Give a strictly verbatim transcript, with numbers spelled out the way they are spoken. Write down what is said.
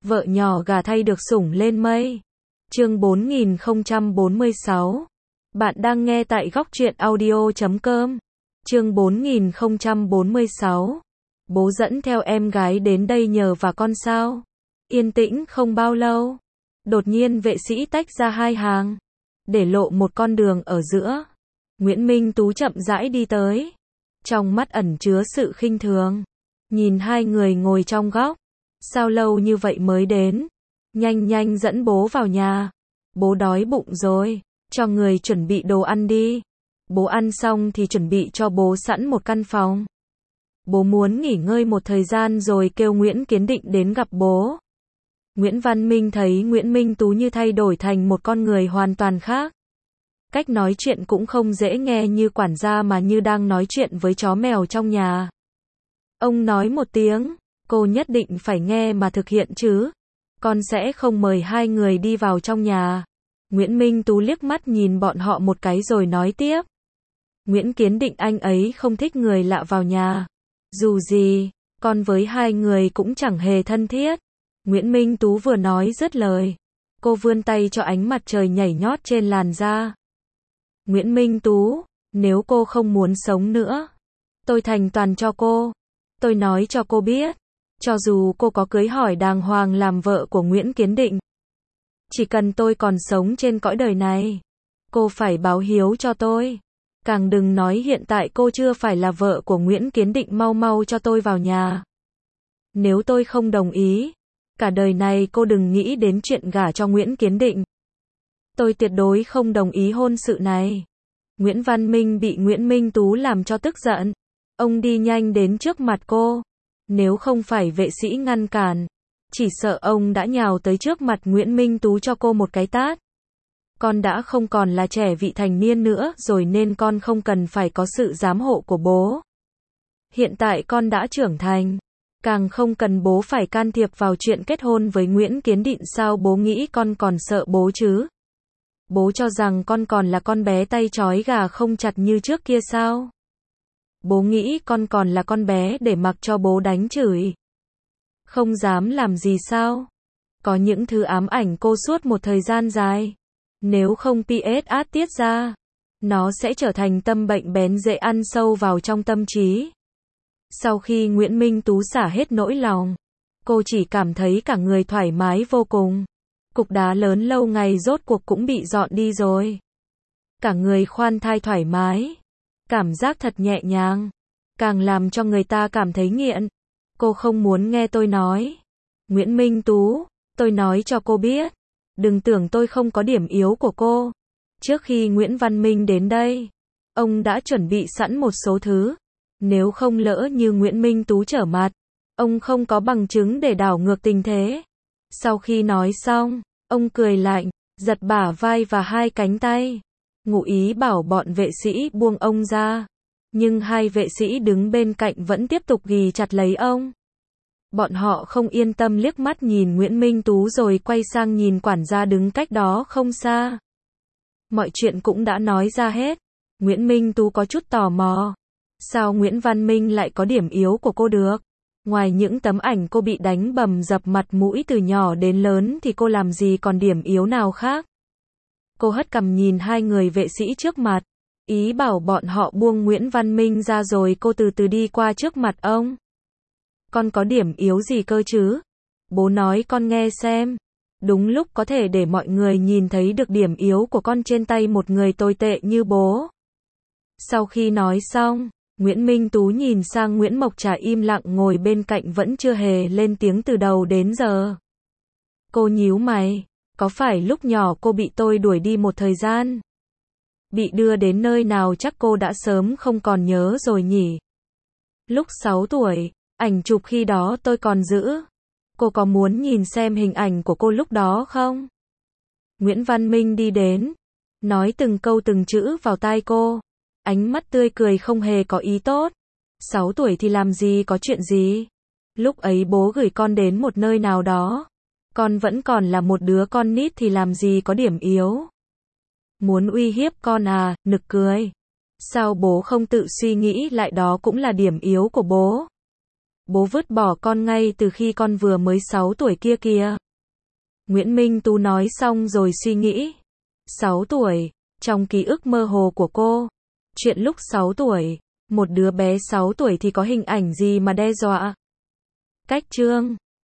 Vợ nhỏ gà thay được sủng lên mây. Chương bốn nghìn không trăm bốn mươi sáu. Bạn đang nghe tại góc truyện audio chấm com. Chương bốn nghìn không trăm bốn mươi sáu. Bố dẫn theo em gái đến đây nhờ và con sao? Yên tĩnh không bao lâu, đột nhiên vệ sĩ tách ra hai hàng, để lộ một con đường ở giữa. Nguyễn Minh Tú chậm rãi đi tới, trong mắt ẩn chứa sự khinh thường, nhìn hai người ngồi trong góc. Sao lâu như vậy mới đến? Nhanh nhanh dẫn bố vào nhà. Bố đói bụng rồi, cho người chuẩn bị đồ ăn đi. Bố ăn xong thì chuẩn bị cho bố sẵn một căn phòng. Bố muốn nghỉ ngơi một thời gian rồi kêu Nguyễn Kiến Định đến gặp bố. Nguyễn Văn Minh thấy Nguyễn Minh Tú như thay đổi thành một con người hoàn toàn khác. Cách nói chuyện cũng không dễ nghe như quản gia mà như đang nói chuyện với chó mèo trong nhà. Ông nói một tiếng, cô nhất định phải nghe mà thực hiện chứ. Con sẽ không mời hai người đi vào trong nhà. Nguyễn Minh Tú liếc mắt nhìn bọn họ một cái rồi nói tiếp. Nguyễn Kiến Định anh ấy không thích người lạ vào nhà. Dù gì, con với hai người cũng chẳng hề thân thiết. Nguyễn Minh Tú vừa nói dứt lời, cô vươn tay cho ánh mặt trời nhảy nhót trên làn da. Nguyễn Minh Tú, nếu cô không muốn sống nữa, tôi thành toàn cho cô. Tôi nói cho cô biết, cho dù cô có cưới hỏi đàng hoàng làm vợ của Nguyễn Kiến Định, chỉ cần tôi còn sống trên cõi đời này, cô phải báo hiếu cho tôi. Càng đừng nói hiện tại cô chưa phải là vợ của Nguyễn Kiến Định, mau mau cho tôi vào nhà. Nếu tôi không đồng ý, cả đời này cô đừng nghĩ đến chuyện gả cho Nguyễn Kiến Định. Tôi tuyệt đối không đồng ý hôn sự này. Nguyễn Văn Minh bị Nguyễn Minh Tú làm cho tức giận. Ông đi nhanh đến trước mặt cô. Nếu không phải vệ sĩ ngăn cản, chỉ sợ ông đã nhào tới trước mặt Nguyễn Minh Tú cho cô một cái tát. Con đã không còn là trẻ vị thành niên nữa rồi nên con không cần phải có sự giám hộ của bố. Hiện tại con đã trưởng thành, càng không cần bố phải can thiệp vào chuyện kết hôn với Nguyễn Kiến Định. Sao bố nghĩ con còn sợ bố chứ? Bố cho rằng con còn là con bé tay trói gà không chặt như trước kia sao? Bố nghĩ con còn là con bé để mặc cho bố đánh chửi, không dám làm gì sao? Có những thứ ám ảnh cô suốt một thời gian dài. Nếu không pê ét át tiết ra, nó sẽ trở thành tâm bệnh bén dễ ăn sâu vào trong tâm trí. Sau khi Nguyễn Minh Tú xả hết nỗi lòng, cô chỉ cảm thấy cả người thoải mái vô cùng. Cục đá lớn lâu ngày rốt cuộc cũng bị dọn đi rồi. Cả người khoan thai thoải mái, cảm giác thật nhẹ nhàng, càng làm cho người ta cảm thấy nghiện. Cô không muốn nghe tôi nói. Nguyễn Minh Tú, tôi nói cho cô biết, đừng tưởng tôi không có điểm yếu của cô. Trước khi Nguyễn Văn Minh đến đây, ông đã chuẩn bị sẵn một số thứ. Nếu không lỡ như Nguyễn Minh Tú trở mặt, ông không có bằng chứng để đảo ngược tình thế. Sau khi nói xong, ông cười lạnh, giật bả vai và hai cánh tay, ngụ ý bảo bọn vệ sĩ buông ông ra. Nhưng hai vệ sĩ đứng bên cạnh vẫn tiếp tục ghì chặt lấy ông. Bọn họ không yên tâm liếc mắt nhìn Nguyễn Minh Tú rồi quay sang nhìn quản gia đứng cách đó không xa. Mọi chuyện cũng đã nói ra hết. Nguyễn Minh Tú có chút tò mò. Sao Nguyễn Văn Minh lại có điểm yếu của cô được? Ngoài những tấm ảnh cô bị đánh bầm dập mặt mũi từ nhỏ đến lớn thì cô làm gì còn điểm yếu nào khác? Cô hất cằm nhìn hai người vệ sĩ trước mặt, ý bảo bọn họ buông Nguyễn Văn Minh ra rồi cô từ từ đi qua trước mặt ông. Con có điểm yếu gì cơ chứ? Bố nói con nghe xem. Đúng lúc có thể để mọi người nhìn thấy được điểm yếu của con trên tay một người tồi tệ như bố. Sau khi nói xong, Nguyễn Minh Tú nhìn sang Nguyễn Mộc Trà im lặng ngồi bên cạnh vẫn chưa hề lên tiếng từ đầu đến giờ. Cô nhíu mày, có phải lúc nhỏ cô bị tôi đuổi đi một thời gian? Bị đưa đến nơi nào chắc cô đã sớm không còn nhớ rồi nhỉ? Lúc sáu tuổi, ảnh chụp khi đó tôi còn giữ. Cô có muốn nhìn xem hình ảnh của cô lúc đó không? Nguyễn Văn Minh đi đến, nói từng câu từng chữ vào tai cô. Ánh mắt tươi cười không hề có ý tốt. Sáu tuổi thì làm gì có chuyện gì? Lúc ấy bố gửi con đến một nơi nào đó. Con vẫn còn là một đứa con nít thì làm gì có điểm yếu. Muốn uy hiếp con à, nực cười. Sao bố không tự suy nghĩ lại đó cũng là điểm yếu của bố? Bố vứt bỏ con ngay từ khi con vừa mới sáu tuổi kia kìa. Nguyễn Minh Tú nói xong rồi suy nghĩ. sáu tuổi, trong ký ức mơ hồ của cô, chuyện lúc sáu tuổi, một đứa bé sáu tuổi thì có hình ảnh gì mà đe dọa. Cách chương